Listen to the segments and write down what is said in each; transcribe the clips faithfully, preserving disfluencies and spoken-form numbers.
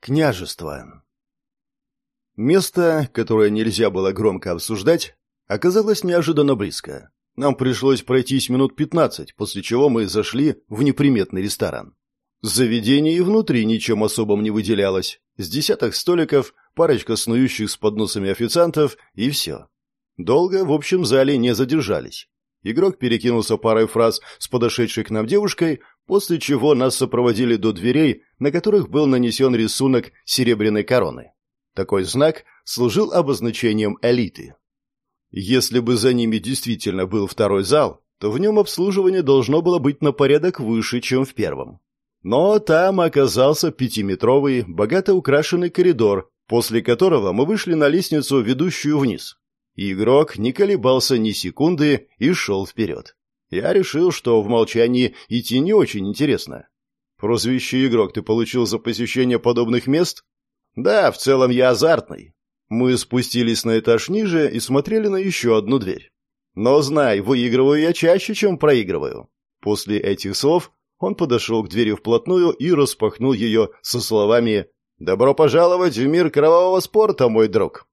Княжество. Место, которое нельзя было громко обсуждать, оказалось неожиданно близко. Нам пришлось пройтись минут пятнадцать, после чего мы зашли в неприметный ресторан. Заведение и внутри ничем особым не выделялось. С десяток столиков, парочка снующих с подносами официантов и все. Долго в общем зале не задержались. Игрок перекинулся парой фраз с подошедшей к нам девушкой, после чего нас сопроводили до дверей, на которых был нанесен рисунок серебряной короны. Такой знак служил обозначением элиты. Если бы за ними действительно был второй зал, то в нем обслуживание должно было быть на порядок выше, чем в первом. Но там оказался пятиметровый, богато украшенный коридор, после которого мы вышли на лестницу, ведущую вниз. Игрок не колебался ни секунды и шел вперед. Я решил, что в молчании идти не очень интересно. Прозвище «Игрок» ты получил за посещение подобных мест? Да, в целом я азартный. Мы спустились на этаж ниже и смотрели на еще одну дверь. Но знай, выигрываю я чаще, чем проигрываю. После этих слов он подошел к двери вплотную и распахнул ее со словами «Добро пожаловать в мир кровавого спорта, мой друг».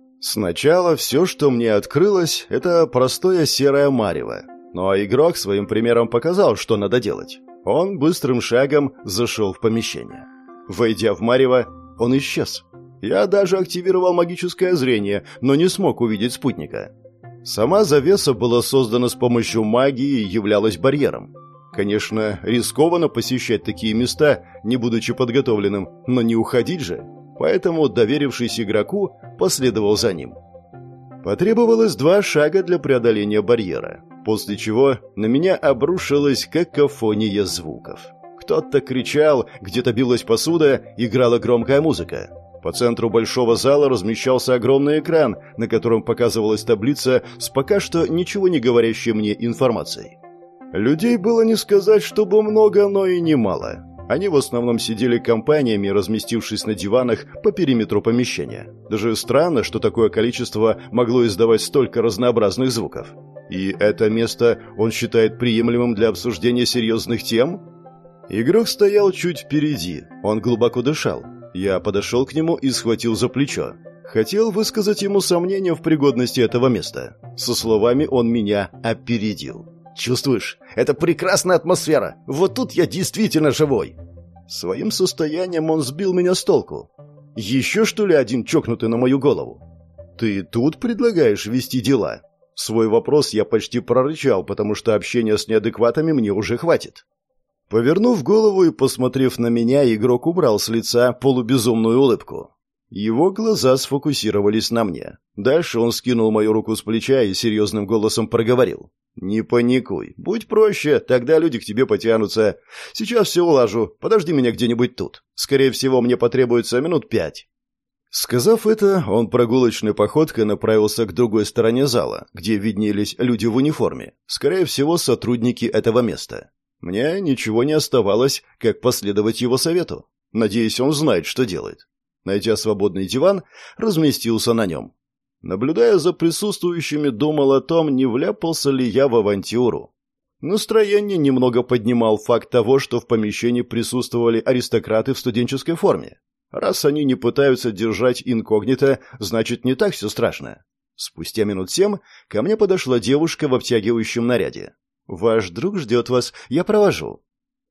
Сначала все, что мне открылось, это простое серое марево. Но игрок своим примером показал, что надо делать. Он быстрым шагом зашел в помещение. Войдя в марево, он исчез. Я даже активировал магическое зрение, но не смог увидеть спутника. Сама завеса была создана с помощью магии и являлась барьером. Конечно, рискованно посещать такие места, не будучи подготовленным, но не уходить же. Поэтому, доверившись игроку, последовал за ним. Потребовалось два шага для преодоления барьера, после чего на меня обрушилась какофония звуков. Кто-то кричал, где-то билась посуда, играла громкая музыка. По центру большого зала размещался огромный экран, на котором показывалась таблица с пока что ничего не говорящей мне информацией. Людей было не сказать, чтобы много, но и немало. Они в основном сидели компаниями, разместившись на диванах по периметру помещения. Даже странно, что такое количество могло издавать столько разнообразных звуков. И это место он считает приемлемым для обсуждения серьезных тем? Игрок стоял чуть впереди, он глубоко дышал. Я подошел к нему и схватил за плечо. Хотел высказать ему сомнения в пригодности этого места. Со словами он меня опередил. «Чувствуешь? Это прекрасная атмосфера! Вот тут я действительно живой!» Своим состоянием он сбил меня с толку. «Еще, что ли, один чокнутый на мою голову?» «Ты тут предлагаешь вести дела?» Свой вопрос я почти прорычал, потому что общения с неадекватами мне уже хватит. Повернув голову и посмотрев на меня, игрок убрал с лица полубезумную улыбку. Его глаза сфокусировались на мне. Дальше он скинул мою руку с плеча и серьезным голосом проговорил. «Не паникуй. Будь проще, тогда люди к тебе потянутся. Сейчас все улажу. Подожди меня где-нибудь тут. Скорее всего, мне потребуется минут пять». Сказав это, он прогулочной походкой направился к другой стороне зала, где виднелись люди в униформе. Скорее всего, сотрудники этого места. Мне ничего не оставалось, как последовать его совету. Надеюсь, он знает, что делает. Найдя свободный диван, разместился на нем. Наблюдая за присутствующими, думал о том, не вляпался ли я в авантюру. Настроение немного поднимал факт того, что в помещении присутствовали аристократы в студенческой форме. Раз они не пытаются держать инкогнито, значит, не так все страшно. Спустя минут семь ко мне подошла девушка в обтягивающем наряде. «Ваш друг ждет вас, я провожу».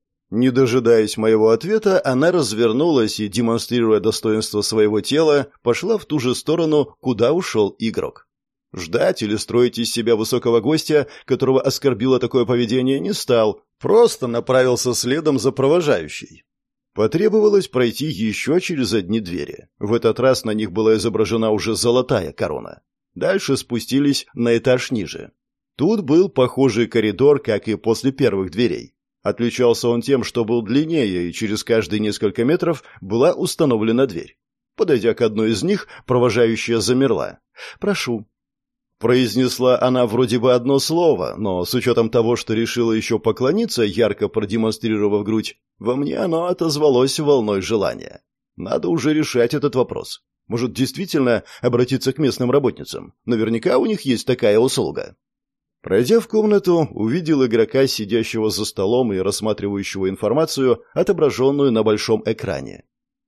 Не дожидаясь моего ответа, она развернулась и, демонстрируя достоинство своего тела, пошла в ту же сторону, куда ушел игрок. Ждать или строить из себя высокого гостя, которого оскорбило такое поведение, не стал, просто направился следом за провожающей. Потребовалось пройти еще через одни двери. В этот раз на них была изображена уже золотая корона. Дальше спустились на этаж ниже. Тут был похожий коридор, как и после первых дверей. Отличался он тем, что был длиннее, и через каждые несколько метров была установлена дверь. Подойдя к одной из них, провожающая замерла. «Прошу». Произнесла она вроде бы одно слово, но с учетом того, что решила еще поклониться, ярко продемонстрировав грудь, во мне оно отозвалось волной желания. Надо уже решать этот вопрос. Может, действительно обратиться к местным работницам? Наверняка у них есть такая услуга. Пройдя в комнату, увидел игрока, сидящего за столом и рассматривающего информацию, отображенную на большом экране.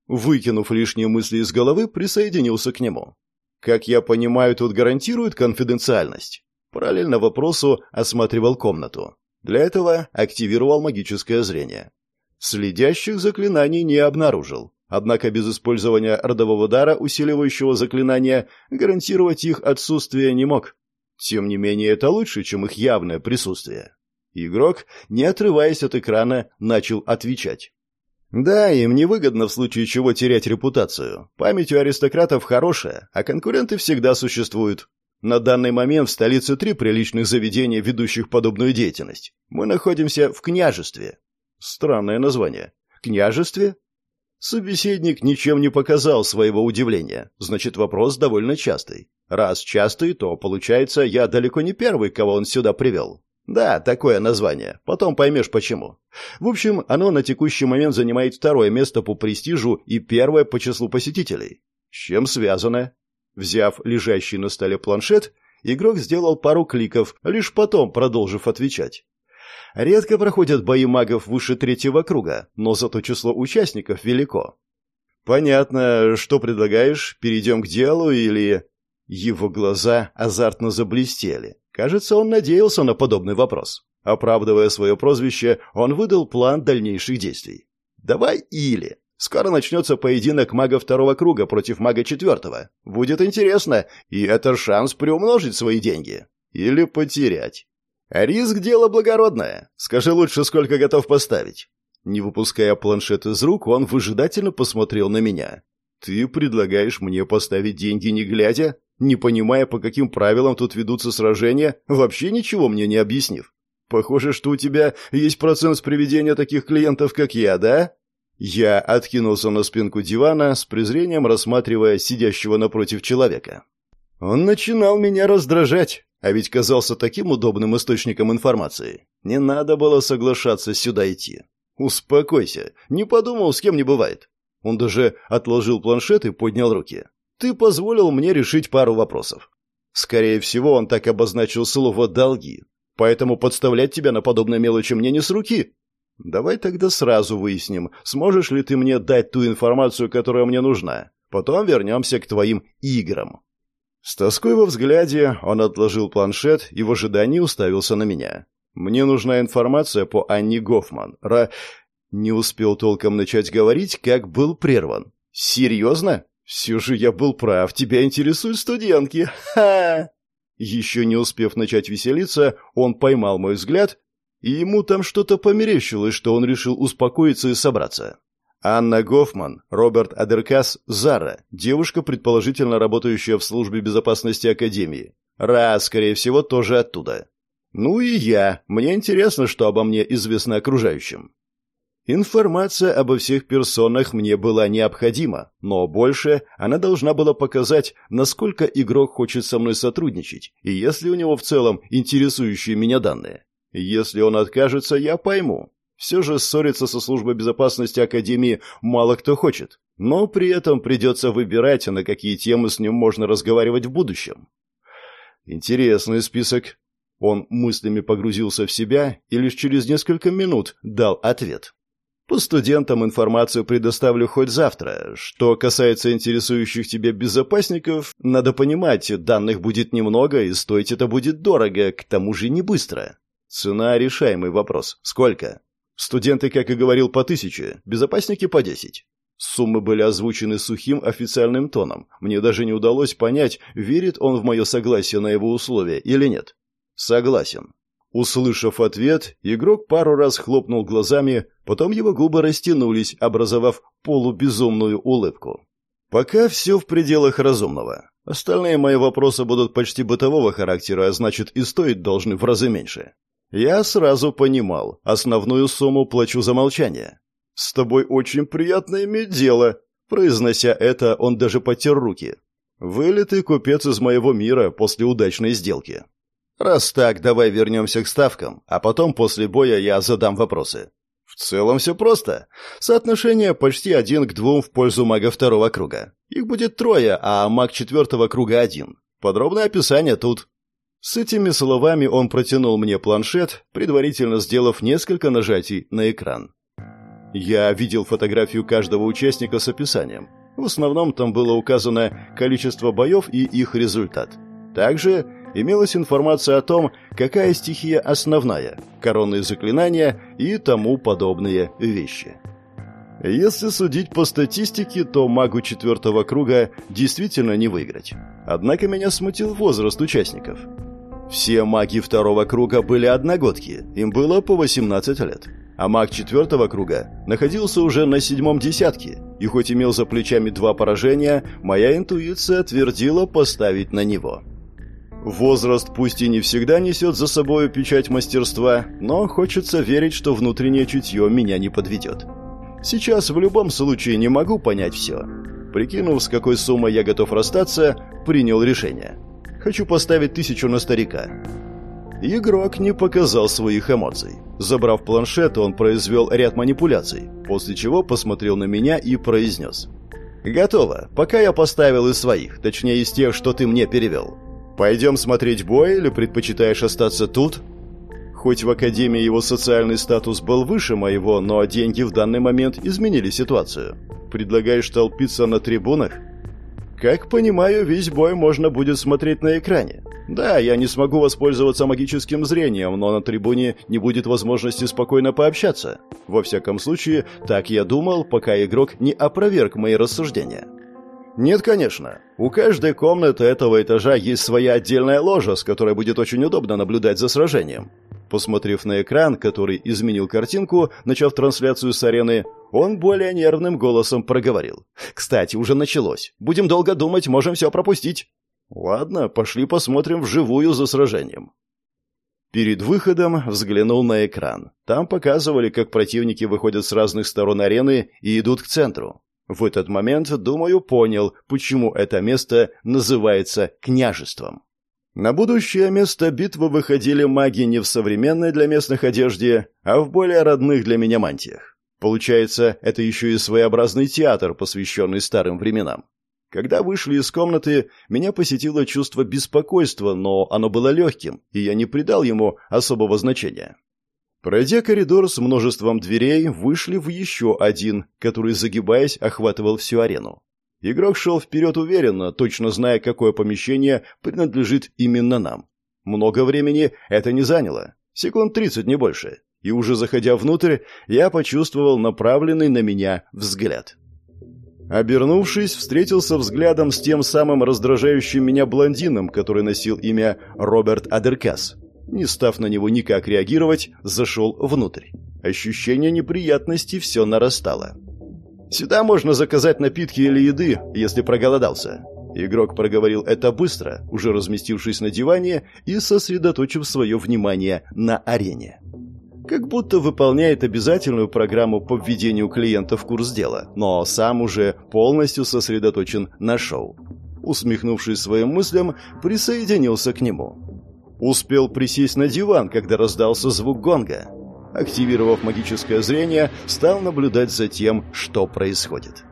Выкинув лишние мысли из головы, присоединился к нему. Как я понимаю, тут гарантируют конфиденциальность? Параллельно вопросу осматривал комнату. Для этого активировал магическое зрение. Следящих заклинаний не обнаружил. Однако без использования родового дара, усиливающего заклинания, гарантировать их отсутствие не мог. Тем не менее, это лучше, чем их явное присутствие. Игрок, не отрываясь от экрана, начал отвечать. Да, им невыгодно в случае чего терять репутацию. Память у аристократов хорошая, а конкуренты всегда существуют. На данный момент в столице три приличных заведения, ведущих подобную деятельность. Мы находимся в княжестве. Странное название. Княжестве? Собеседник ничем не показал своего удивления. Значит, вопрос довольно частый. Раз частый, то, получается, я далеко не первый, кого он сюда привел. Да, такое название. Потом поймешь, почему. В общем, оно на текущий момент занимает второе место по престижу и первое по числу посетителей. С чем связано? Взяв лежащий на столе планшет, игрок сделал пару кликов, лишь потом продолжив отвечать. Редко проходят бои магов выше третьего круга, но зато число участников велико. Понятно, что предлагаешь? Перейдем к делу или... Его глаза азартно заблестели. Кажется, он надеялся на подобный вопрос. Оправдывая свое прозвище, он выдал план дальнейших действий. Давай или... Скоро начнется поединок мага второго круга против мага четвертого. Будет интересно, и это шанс приумножить свои деньги. Или потерять. Риск – дело благородное. Скажи лучше, сколько готов поставить. Не выпуская планшет из рук, он выжидательно посмотрел на меня. Ты предлагаешь мне поставить деньги не глядя, не понимая, по каким правилам тут ведутся сражения, вообще ничего мне не объяснив? Похоже, что у тебя есть процент с приведения таких клиентов, как я, да? Я откинулся на спинку дивана, с презрением рассматривая сидящего напротив человека. Он начинал меня раздражать, а ведь казался таким удобным источником информации. Не надо было соглашаться сюда идти. Успокойся, не подумал, с кем не бывает. Он даже отложил планшет и поднял руки. Ты позволил мне решить пару вопросов. Скорее всего, он так обозначил слово «долги». Поэтому подставлять тебя на подобные мелочи мне не с руки. Давай тогда сразу выясним, сможешь ли ты мне дать ту информацию, которая мне нужна. Потом вернемся к твоим играм. С тоской во взгляде он отложил планшет и в ожидании уставился на меня. Мне нужна информация по Анне Гофман. Ра... Не успел толком начать говорить, как был прерван. Серьезно? Все же я был прав, тебя интересуют студентки. Ха! Еще не успев начать веселиться, он поймал мой взгляд, и ему там что-то померещилось, что он решил успокоиться и собраться. Анна Гофман, Роберт Адеркас, Зара, девушка, предположительно работающая в службе безопасности Академии. Ра, скорее всего, тоже оттуда. Ну и я. Мне интересно, что обо мне известно окружающим. Информация обо всех персонах мне была необходима, но больше она должна была показать, насколько игрок хочет со мной сотрудничать, и есть ли у него в целом интересующие меня данные. Если он откажется, я пойму. Все же ссориться со службой безопасности Академии мало кто хочет, но при этом придется выбирать, на какие темы с ним можно разговаривать в будущем. Интересный список. Он мыслями погрузился в себя и лишь через несколько минут дал ответ. По студентам информацию предоставлю хоть завтра. Что касается интересующих тебя безопасников, надо понимать, данных будет немного, и стоить это будет дорого, к тому же не быстро. Цена – решаемый вопрос. Сколько? Студенты, как и говорил, по тысяче, безопасники по десять. Суммы были озвучены сухим официальным тоном. Мне даже не удалось понять, верит он в мое согласие на его условия или нет. Согласен. Услышав ответ, игрок пару раз хлопнул глазами, потом его губы растянулись, образовав полубезумную улыбку. Пока все в пределах разумного. Остальные мои вопросы будут почти бытового характера, а значит и стоить должны в разы меньше. Я сразу понимал, основную сумму плачу за молчание. «С тобой очень приятно иметь дело», — произнося это, он даже потер руки. «Вылитый купец из моего мира после удачной сделки». «Раз так, давай вернемся к ставкам, а потом после боя я задам вопросы». В целом все просто. Соотношение почти один к двум в пользу мага второго круга. Их будет трое, а маг четвертого круга один. Подробное описание тут. С этими словами он протянул мне планшет, предварительно сделав несколько нажатий на экран. Я видел фотографию каждого участника с описанием. В основном там было указано количество боев и их результат. Также имелась информация о том, какая стихия основная, коронные заклинания и тому подобные вещи. Если судить по статистике, то магу четвертого круга действительно не выиграть. Однако меня смутил возраст участников. Все маги второго круга были одногодки, им было по восемнадцать лет. А маг четвертого круга находился уже на седьмом десятке, и хоть имел за плечами два поражения, моя интуиция твердила поставить на него. Возраст пусть и не всегда несет за собой печать мастерства, но хочется верить, что внутреннее чутье меня не подведет. Сейчас в любом случае не могу понять все. Прикинув, с какой суммой я готов расстаться, принял решение. Хочу поставить тысячу на старика. Игрок не показал своих эмоций. Забрав планшет, он произвел ряд манипуляций, после чего посмотрел на меня и произнес: «Готово. Пока я поставил из своих, точнее из тех, что ты мне перевел. Пойдем смотреть бой или предпочитаешь остаться тут?» Хоть в Академии его социальный статус был выше моего, но деньги в данный момент изменили ситуацию. «Предлагаешь толпиться на трибунах?» «Как понимаю, весь бой можно будет смотреть на экране. Да, я не смогу воспользоваться магическим зрением, но на трибуне не будет возможности спокойно пообщаться. Во всяком случае, так я думал, пока игрок не опроверг мои рассуждения». «Нет, конечно. У каждой комнаты этого этажа есть своя отдельная ложа, с которой будет очень удобно наблюдать за сражением». Посмотрев на экран, который изменил картинку, начав трансляцию с арены, он более нервным голосом проговорил: «Кстати, уже началось. Будем долго думать, можем все пропустить». «Ладно, пошли посмотрим вживую за сражением». Перед выходом взглянул на экран. Там показывали, как противники выходят с разных сторон арены и идут к центру. В этот момент, думаю, понял, почему это место называется княжеством. На будущее место битвы выходили маги не в современной для местных одежде, а в более родных для меня мантиях. Получается, это еще и своеобразный театр, посвященный старым временам. Когда вышли из комнаты, меня посетило чувство беспокойства, но оно было легким, и я не придал ему особого значения. Пройдя коридор с множеством дверей, вышли в еще один, который, загибаясь, охватывал всю арену. Игрок шел вперед уверенно, точно зная, какое помещение принадлежит именно нам. Много времени это не заняло, секунд тридцать, не больше, и уже заходя внутрь, я почувствовал направленный на меня взгляд. Обернувшись, встретился взглядом с тем самым раздражающим меня блондином, который носил имя Роберт Адеркас. Не став на него никак реагировать, зашел внутрь. Ощущение неприятности все нарастало. «Сюда можно заказать напитки или еды, если проголодался». Игрок проговорил это быстро, уже разместившись на диване и сосредоточив свое внимание на арене. Как будто выполняет обязательную программу по введению клиента в курс дела, но сам уже полностью сосредоточен на шоу. Усмехнувшись своим мыслям, присоединился к нему. Успел присесть на диван, когда раздался звук гонга. Активировав магическое зрение, стал наблюдать за тем, что происходит.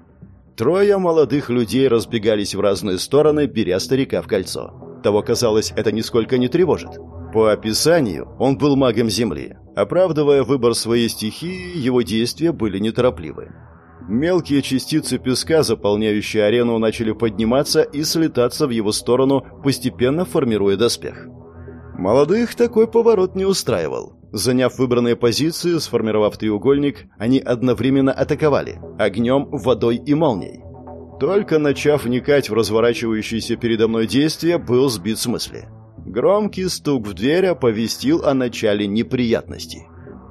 Трое молодых людей разбегались в разные стороны, беря старика в кольцо. Того, казалось, это нисколько не тревожит. По описанию, он был магом Земли. Оправдывая выбор своей стихии, его действия были неторопливы. Мелкие частицы песка, заполняющие арену, начали подниматься и слетаться в его сторону, постепенно формируя доспех. Молодых такой поворот не устраивал. Заняв выбранные позиции, сформировав треугольник, они одновременно атаковали огнем, водой и молнией. Только начав вникать в разворачивающиеся передо мной действия, был сбит с мысли. Громкий стук в дверь оповестил о начале неприятностей.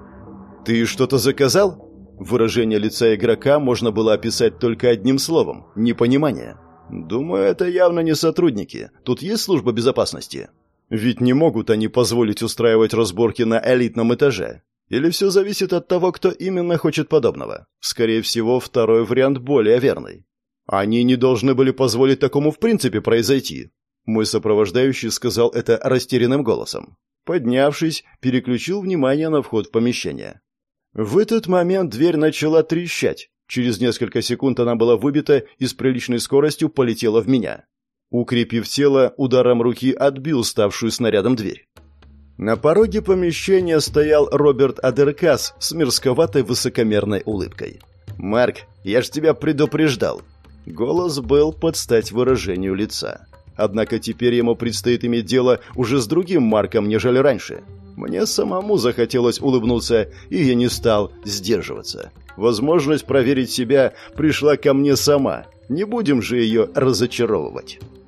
«Ты что-то заказал?» Выражение лица игрока можно было описать только одним словом – непонимание. «Думаю, это явно не сотрудники. Тут есть служба безопасности?» Ведь не могут они позволить устраивать разборки на элитном этаже. Или все зависит от того, кто именно хочет подобного? Скорее всего, второй вариант более верный. Они не должны были позволить такому в принципе произойти. Мой сопровождающий сказал это растерянным голосом. Поднявшись, переключил внимание на вход в помещение. В этот момент дверь начала трещать. Через несколько секунд она была выбита и с приличной скоростью полетела в меня. Укрепив тело, ударом руки отбил ставшую снарядом дверь. На пороге помещения стоял Роберт Адеркас с мерзковатой высокомерной улыбкой. «Марк, я ж тебя предупреждал». Голос был под стать выражению лица. Однако теперь ему предстоит иметь дело уже с другим Марком, нежели раньше. Мне самому захотелось улыбнуться, и я не стал сдерживаться. Возможность проверить себя пришла ко мне сама. Не будем же ее разочаровывать.